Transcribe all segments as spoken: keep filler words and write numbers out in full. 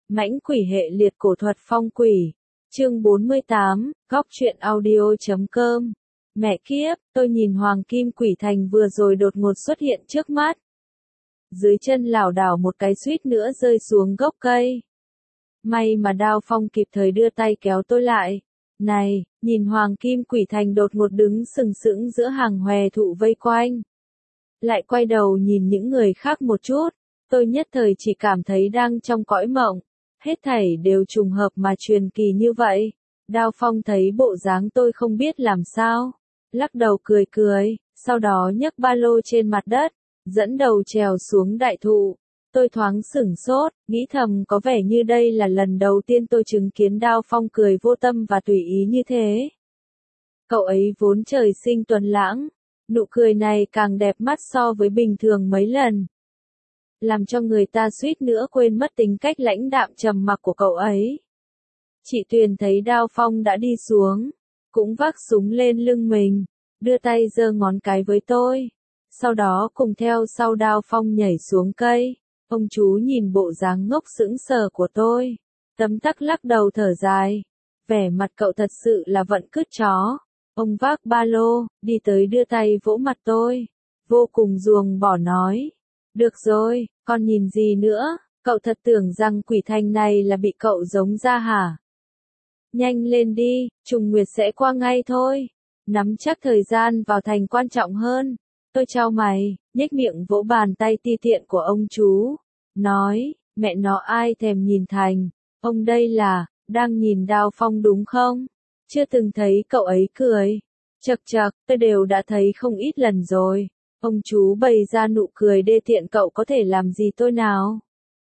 Mãnh quỷ hệ liệt cổ thuật phong quỷ. Chương bốn mươi tám, góc truyện audio chấm com. Mẹ kiếp, tôi nhìn hoàng kim quỷ thành vừa rồi đột ngột xuất hiện trước mắt. Dưới chân lảo đảo một cái suýt nữa rơi xuống gốc cây. May mà Đao Phong kịp thời đưa tay kéo tôi lại. Này, nhìn hoàng kim quỷ thành đột ngột đứng sừng sững giữa hàng hòe thụ vây quanh. Lại quay đầu nhìn những người khác một chút, tôi nhất thời chỉ cảm thấy đang trong cõi mộng. Hết thảy đều trùng hợp mà truyền kỳ như vậy. Đao Phong thấy bộ dáng tôi không biết làm sao. Lắc đầu cười cười, sau đó nhấc ba lô trên mặt đất, dẫn đầu trèo xuống đại thụ. Tôi thoáng sửng sốt, nghĩ thầm có vẻ như đây là lần đầu tiên tôi chứng kiến Đao Phong cười vô tâm và tùy ý như thế. Cậu ấy vốn trời sinh tuấn lãng, nụ cười này càng đẹp mắt so với bình thường mấy lần. Làm cho người ta suýt nữa quên mất tính cách lãnh đạm trầm mặc của cậu ấy. Chị Tuyền thấy Đao Phong đã đi xuống, cũng vác súng lên lưng mình, đưa tay giơ ngón cái với tôi. Sau đó cùng theo sau Đao Phong nhảy xuống cây. Ông chú nhìn bộ dáng ngốc sững sờ của tôi, tấm tắc lắc đầu thở dài. Vẻ mặt cậu thật sự là vận cứt chó. Ông vác ba lô, đi tới đưa tay vỗ mặt tôi, vô cùng ruồng bỏ nói. Được rồi, con nhìn gì nữa, cậu thật tưởng rằng quỷ thành này là bị cậu giống ra hả? Nhanh lên đi, trùng nguyệt sẽ qua ngay thôi. Nắm chắc thời gian vào thành quan trọng hơn. Tôi chau mày, nhếch miệng vỗ bàn tay ti tiện của ông chú. Nói, mẹ nó ai thèm nhìn thành. Ông đây là, đang nhìn Đao Phong đúng không? Chưa từng thấy cậu ấy cười. Chậc chậc, tôi đều đã thấy không ít lần rồi. Ông chú bày ra nụ cười đê tiện, cậu có thể làm gì tôi nào?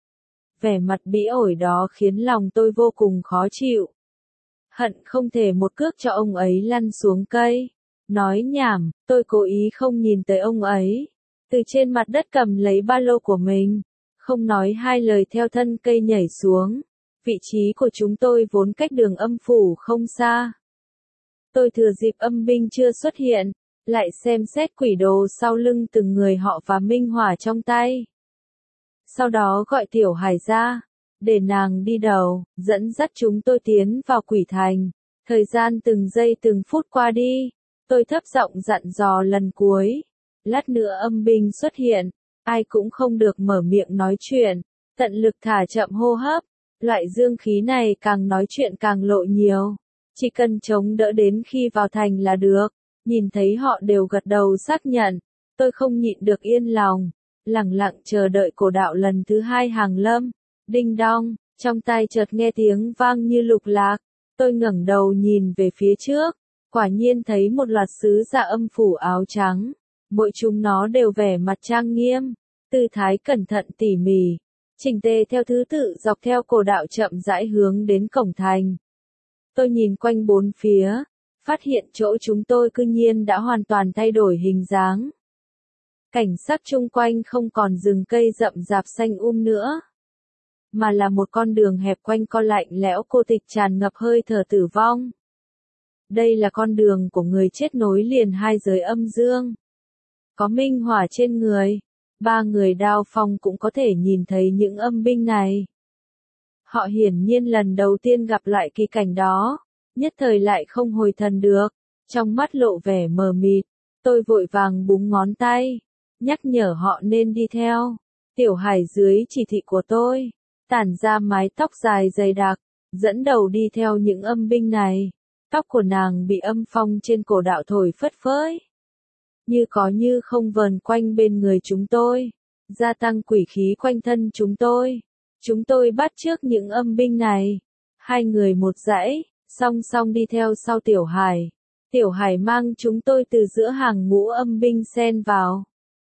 Vẻ mặt bĩ ổi đó khiến lòng tôi vô cùng khó chịu. Hận không thể một cước cho ông ấy lăn xuống cây. Nói nhảm, tôi cố ý không nhìn tới ông ấy. Từ trên mặt đất cầm lấy ba lô của mình. Không nói hai lời theo thân cây nhảy xuống. Vị trí của chúng tôi vốn cách đường âm phủ không xa. Tôi thừa dịp âm binh chưa xuất hiện, lại xem xét quỷ đồ sau lưng từng người họ và minh hỏa trong tay. Sau đó gọi Tiểu Hải ra, để nàng đi đầu, dẫn dắt chúng tôi tiến vào quỷ thành. Thời gian từng giây từng phút qua đi, tôi thấp giọng dặn dò lần cuối. Lát nữa âm binh xuất hiện, ai cũng không được mở miệng nói chuyện, tận lực thả chậm hô hấp. Loại dương khí này càng nói chuyện càng lộ nhiều. Chỉ cần chống đỡ đến khi vào thành là được. Nhìn thấy họ đều gật đầu xác nhận. Tôi không nhịn được yên lòng. Lẳng lặng chờ đợi cổ đạo lần thứ hai hàng lâm. Đinh đong, trong tai chợt nghe tiếng vang như lục lạc. Tôi ngẩng đầu nhìn về phía trước. Quả nhiên thấy một loạt sứ dạ âm phủ áo trắng. Mỗi chúng nó đều vẻ mặt trang nghiêm. Tư thái cẩn thận tỉ mỉ. Chỉnh tề theo thứ tự dọc theo cổ đạo chậm rãi hướng đến cổng thành. Tôi nhìn quanh bốn phía, phát hiện chỗ chúng tôi cư nhiên đã hoàn toàn thay đổi hình dáng. Cảnh sắc chung quanh không còn rừng cây rậm rạp xanh um nữa, mà là một con đường hẹp quanh co lạnh lẽo cô tịch tràn ngập hơi thở tử vong. Đây là con đường của người chết nối liền hai giới âm dương. Có minh hỏa trên người. Ba người Đao Phong cũng có thể nhìn thấy những âm binh này. Họ hiển nhiên lần đầu tiên gặp lại kỳ cảnh đó, nhất thời lại không hồi thần được, trong mắt lộ vẻ mờ mịt. Tôi vội vàng búng ngón tay, nhắc nhở họ nên đi theo. Tiểu Hải dưới chỉ thị của tôi, tản ra mái tóc dài dày đặc, dẫn đầu đi theo những âm binh này. Tóc của nàng bị âm phong trên cổ đạo thổi phất phới, như có như không vờn quanh bên người chúng tôi, gia tăng quỷ khí quanh thân chúng tôi. Chúng tôi bắt chước những âm binh này, hai người một dãy, song song đi theo sau Tiểu Hải. Tiểu Hải mang chúng tôi từ giữa hàng ngũ âm binh xen vào.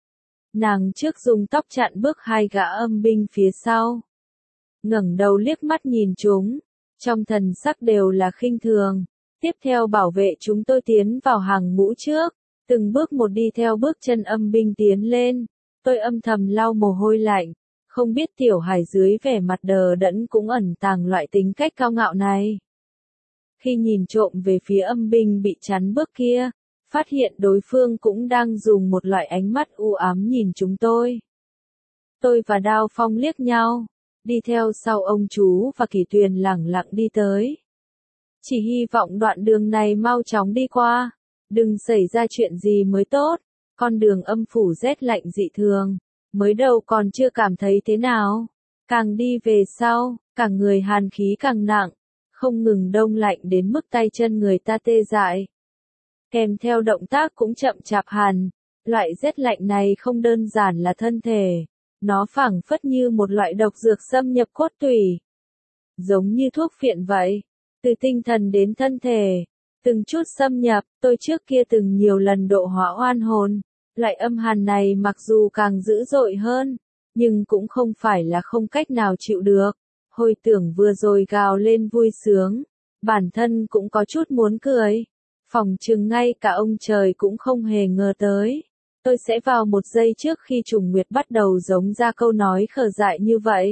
Nàng trước dùng tóc chặn bước hai gã âm binh phía sau. Ngẩng đầu liếc mắt nhìn chúng, trong thần sắc đều là khinh thường. Tiếp theo bảo vệ chúng tôi tiến vào hàng ngũ trước. Từng bước một đi theo bước chân âm binh tiến lên, tôi âm thầm lau mồ hôi lạnh, không biết Tiểu Hải dưới vẻ mặt đờ đẫn cũng ẩn tàng loại tính cách cao ngạo này. Khi nhìn trộm về phía âm binh bị chắn bước kia, phát hiện đối phương cũng đang dùng một loại ánh mắt u ám nhìn chúng tôi. Tôi và Đao Phong liếc nhau, đi theo sau ông chú và Kỷ Tuyền lẳng lặng đi tới. Chỉ hy vọng đoạn đường này mau chóng đi qua, đừng xảy ra chuyện gì mới tốt. Con đường âm phủ rét lạnh dị thường, mới đầu còn chưa cảm thấy thế nào, càng đi về sau, cả người hàn khí càng nặng, không ngừng đông lạnh đến mức tay chân người ta tê dại. Kèm theo động tác cũng chậm chạp hẳn, loại rét lạnh này không đơn giản là thân thể, nó phảng phất như một loại độc dược xâm nhập cốt tủy. Giống như thuốc phiện vậy, từ tinh thần đến thân thể, từng chút xâm nhập. Tôi trước kia từng nhiều lần độ hóa oan hồn, loại âm hàn này mặc dù càng dữ dội hơn, nhưng cũng không phải là không cách nào chịu được. Hồi tưởng vừa rồi gào lên vui sướng, bản thân cũng có chút muốn cười. Phỏng chừng ngay cả ông trời cũng không hề ngờ tới, tôi sẽ vào một giây trước khi trùng nguyệt bắt đầu giống ra câu nói khờ dại như vậy.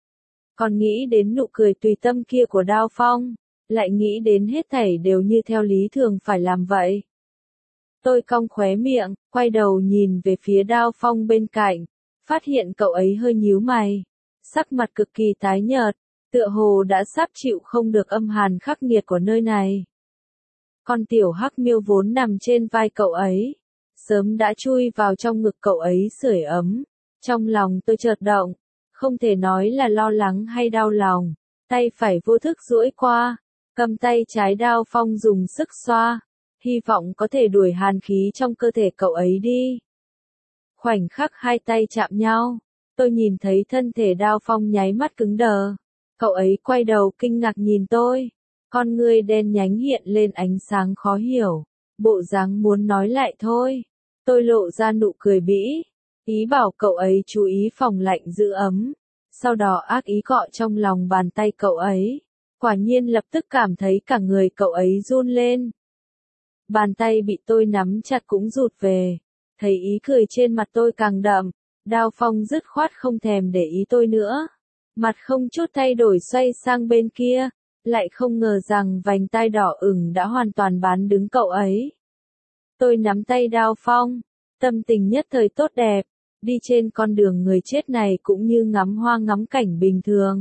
Còn nghĩ đến nụ cười tùy tâm kia của Đao Phong, lại nghĩ đến hết thảy đều như theo lý thường phải làm vậy. Tôi cong khóe miệng, quay đầu nhìn về phía Đao Phong bên cạnh, phát hiện cậu ấy hơi nhíu mày, sắc mặt cực kỳ tái nhợt, tựa hồ đã sắp chịu không được âm hàn khắc nghiệt của nơi này. Con tiểu hắc miêu vốn nằm trên vai cậu ấy, sớm đã chui vào trong ngực cậu ấy sưởi ấm. Trong lòng tôi chợt động, không thể nói là lo lắng hay đau lòng, tay phải vô thức duỗi qua, cầm tay trái Đao Phong dùng sức xoa, hy vọng có thể đuổi hàn khí trong cơ thể cậu ấy đi. Khoảnh khắc hai tay chạm nhau, tôi nhìn thấy thân thể Đao Phong nháy mắt cứng đờ. Cậu ấy quay đầu kinh ngạc nhìn tôi, con ngươi đen nhánh hiện lên ánh sáng khó hiểu, bộ dáng muốn nói lại thôi. Tôi lộ ra nụ cười bĩ, ý bảo cậu ấy chú ý phòng lạnh giữ ấm, sau đó ác ý cọ trong lòng bàn tay cậu ấy. Quả nhiên lập tức cảm thấy cả người cậu ấy run lên. Bàn tay bị tôi nắm chặt cũng rụt về, thấy ý cười trên mặt tôi càng đậm, Đao Phong dứt khoát không thèm để ý tôi nữa. Mặt không chút thay đổi xoay sang bên kia, lại không ngờ rằng vành tai đỏ ửng đã hoàn toàn bán đứng cậu ấy. Tôi nắm tay Đao Phong, tâm tình nhất thời tốt đẹp, đi trên con đường người chết này cũng như ngắm hoa ngắm cảnh bình thường.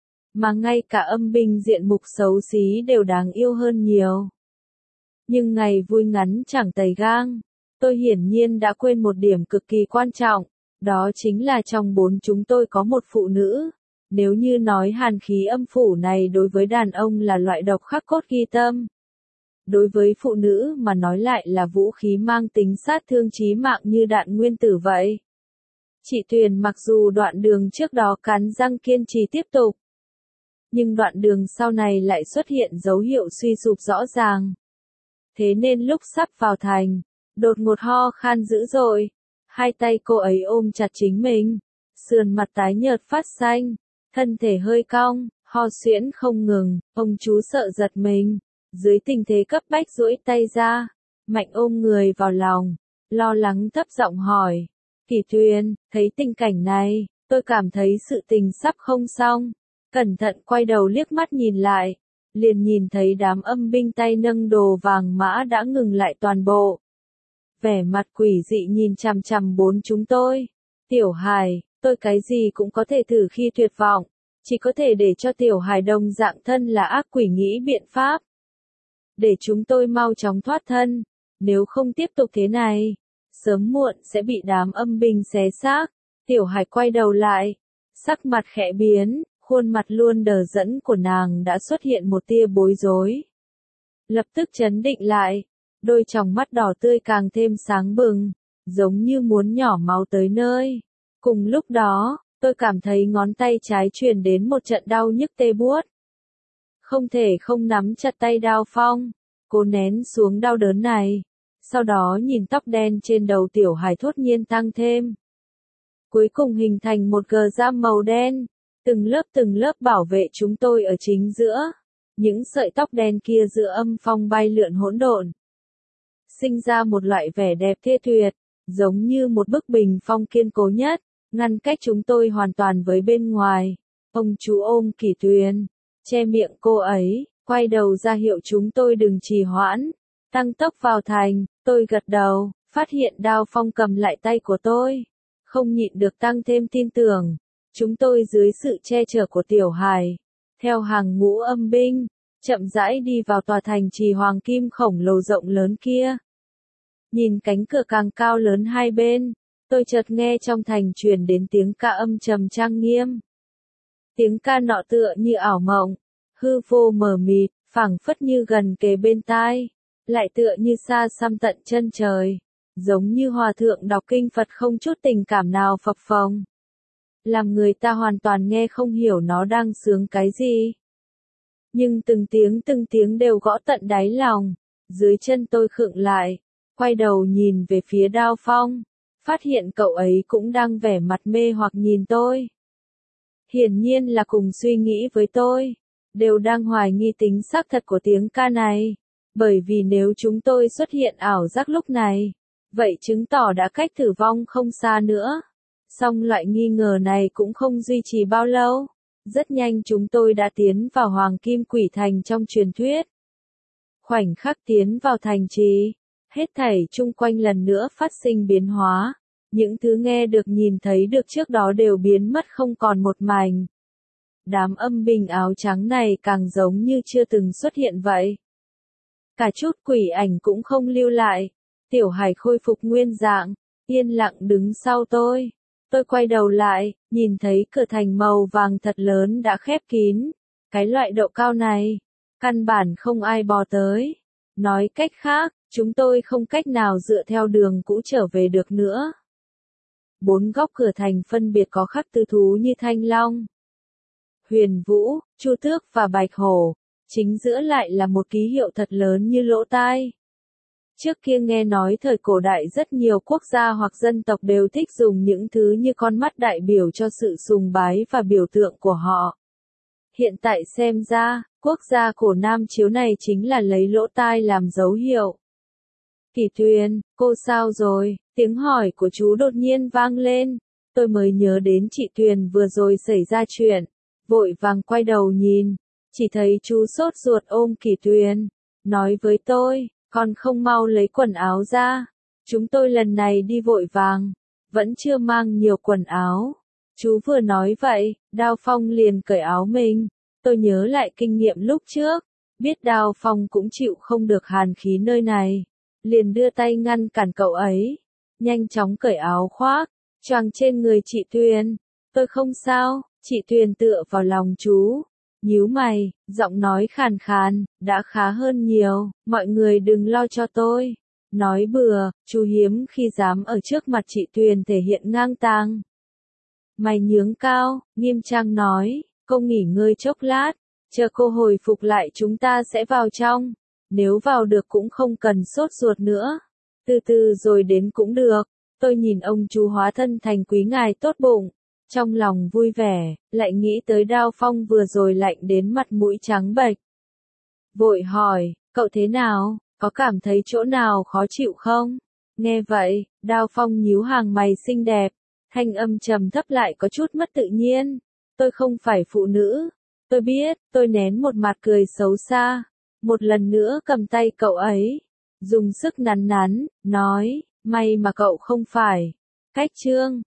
Mà ngay cả âm binh diện mục xấu xí đều đáng yêu hơn nhiều. Nhưng ngày vui ngắn chẳng tày gang, tôi hiển nhiên đã quên một điểm cực kỳ quan trọng, đó chính là trong bốn chúng tôi có một phụ nữ. Nếu như nói hàn khí âm phủ này đối với đàn ông là loại độc khắc cốt ghi tâm, đối với phụ nữ mà nói lại là vũ khí mang tính sát thương chí mạng như đạn nguyên tử vậy. Chị Tuyền mặc dù đoạn đường trước đó cắn răng kiên trì tiếp tục, nhưng đoạn đường sau này lại xuất hiện dấu hiệu suy sụp rõ ràng. Thế nên lúc sắp vào thành, đột ngột ho khan dữ dội, hai tay cô ấy ôm chặt chính mình, sườn mặt tái nhợt phát xanh, thân thể hơi cong, ho suyễn không ngừng. Ông chú sợ giật mình, dưới tình thế cấp bách duỗi tay ra, mạnh ôm người vào lòng, lo lắng thấp giọng hỏi, Kỷ Tuyền, thấy tình cảnh này, tôi cảm thấy sự tình sắp không xong, cẩn thận quay đầu liếc mắt nhìn lại, liền nhìn thấy đám âm binh tay nâng đồ vàng mã đã ngừng lại toàn bộ. Vẻ mặt quỷ dị nhìn chằm chằm bốn chúng tôi. Tiểu Hài, tôi cái gì cũng có thể thử khi tuyệt vọng, chỉ có thể để cho Tiểu Hài đồng dạng thân là ác quỷ nghĩ biện pháp. Để chúng tôi mau chóng thoát thân, nếu không tiếp tục thế này, sớm muộn sẽ bị đám âm binh xé xác. Tiểu Hài quay đầu lại, sắc mặt khẽ biến, khuôn mặt luôn đờ đẫn của nàng đã xuất hiện một tia bối rối. Lập tức trấn định lại, đôi tròng mắt đỏ tươi càng thêm sáng bừng, giống như muốn nhỏ máu tới nơi. Cùng lúc đó, tôi cảm thấy ngón tay trái truyền đến một trận đau nhức tê buốt. Không thể không nắm chặt tay Đao Phong, cố nén xuống đau đớn này. Sau đó nhìn tóc đen trên đầu Tiểu Hài thốt nhiên tăng thêm. Cuối cùng hình thành một gờ giam màu đen, từng lớp từng lớp bảo vệ chúng tôi ở chính giữa. Những sợi tóc đen kia giữa âm phong bay lượn hỗn độn, sinh ra một loại vẻ đẹp thê tuyệt, giống như một bức bình phong kiên cố nhất, ngăn cách chúng tôi hoàn toàn với bên ngoài. Ông chú ôm Kỷ Tuyền, che miệng cô ấy, quay đầu ra hiệu chúng tôi đừng trì hoãn, tăng tốc vào thành. Tôi gật đầu, phát hiện Đao Phong cầm lại tay của tôi, không nhịn được tăng thêm tin tưởng. Chúng tôi dưới sự che chở của Tiểu Hải, theo hàng ngũ âm binh, chậm rãi đi vào tòa thành trì hoàng kim khổng lồ rộng lớn kia. Nhìn cánh cửa càng cao lớn hai bên, tôi chợt nghe trong thành truyền đến tiếng ca âm trầm trang nghiêm. Tiếng ca nọ tựa như ảo mộng, hư vô mờ mịt, phảng phất như gần kề bên tai, lại tựa như xa xăm tận chân trời, giống như hòa thượng đọc kinh Phật không chút tình cảm nào phập phồng. Làm người ta hoàn toàn nghe không hiểu nó đang sướng cái gì. Nhưng từng tiếng từng tiếng đều gõ tận đáy lòng, dưới chân tôi khựng lại, quay đầu nhìn về phía Đao Phong, phát hiện cậu ấy cũng đang vẻ mặt mê hoặc nhìn tôi. Hiển nhiên là cùng suy nghĩ với tôi, đều đang hoài nghi tính xác thật của tiếng ca này, bởi vì nếu chúng tôi xuất hiện ảo giác lúc này, vậy chứng tỏ đã cách tử vong không xa nữa. Song loại nghi ngờ này cũng không duy trì bao lâu, rất nhanh chúng tôi đã tiến vào Hoàng Kim Quỷ Thành trong truyền thuyết. Khoảnh khắc tiến vào thành trì, hết thảy chung quanh lần nữa phát sinh biến hóa, những thứ nghe được nhìn thấy được trước đó đều biến mất không còn một mảnh. Đám âm binh áo trắng này càng giống như chưa từng xuất hiện vậy. Cả chút quỷ ảnh cũng không lưu lại. Tiểu Hải khôi phục nguyên dạng, yên lặng đứng sau tôi. Tôi quay đầu lại, nhìn thấy cửa thành màu vàng thật lớn đã khép kín. Cái loại độ cao này, căn bản không ai bò tới. Nói cách khác, chúng tôi không cách nào dựa theo đường cũ trở về được nữa. Bốn góc cửa thành phân biệt có khắc tư thú như thanh long, huyền vũ, chu tước và bạch hổ. Chính giữa lại là một ký hiệu thật lớn như lỗ tai. Trước kia nghe nói thời cổ đại rất nhiều quốc gia hoặc dân tộc đều thích dùng những thứ như con mắt đại biểu cho sự sùng bái và biểu tượng của họ. Hiện tại xem ra, quốc gia cổ Nam chiếu này chính là lấy lỗ tai làm dấu hiệu. Kỳ Tuyền, cô sao rồi? Tiếng hỏi của chú đột nhiên vang lên. Tôi mới nhớ đến chị Tuyền vừa rồi xảy ra chuyện. Vội vàng quay đầu nhìn. Chỉ thấy chú sốt ruột ôm Kỳ Tuyền. Nói với tôi, con không mau lấy quần áo ra. Chúng tôi lần này đi vội vàng. Vẫn chưa mang nhiều quần áo. Chú vừa nói vậy, Đao Phong liền cởi áo mình. Tôi nhớ lại kinh nghiệm lúc trước. Biết Đao Phong cũng chịu không được hàn khí nơi này. Liền đưa tay ngăn cản cậu ấy. Nhanh chóng cởi áo khoác. Choàng trên người chị Tuyền. Tôi không sao, chị Tuyền tựa vào lòng chú. Nhíu mày, giọng nói khàn khàn, đã khá hơn nhiều, mọi người đừng lo cho tôi. Nói bừa, chú hiếm khi dám ở trước mặt chị Tuyền thể hiện ngang tàng. Mày nhướng cao, nghiêm trang nói, cô nghỉ ngơi chốc lát, chờ cô hồi phục lại chúng ta sẽ vào trong. Nếu vào được cũng không cần sốt ruột nữa. Từ từ rồi đến cũng được. Tôi nhìn ông chú hóa thân thành quý ngài tốt bụng. Trong lòng vui vẻ, lại nghĩ tới Đao Phong vừa rồi lạnh đến mặt mũi trắng bệch. Vội hỏi, cậu thế nào, có cảm thấy chỗ nào khó chịu không? Nghe vậy, Đao Phong nhíu hàng mày xinh đẹp, thanh âm trầm thấp lại có chút mất tự nhiên. Tôi không phải phụ nữ. Tôi biết, tôi nén một mặt cười xấu xa. Một lần nữa cầm tay cậu ấy, dùng sức nắn nắn, nói, may mà cậu không phải. Cách trương,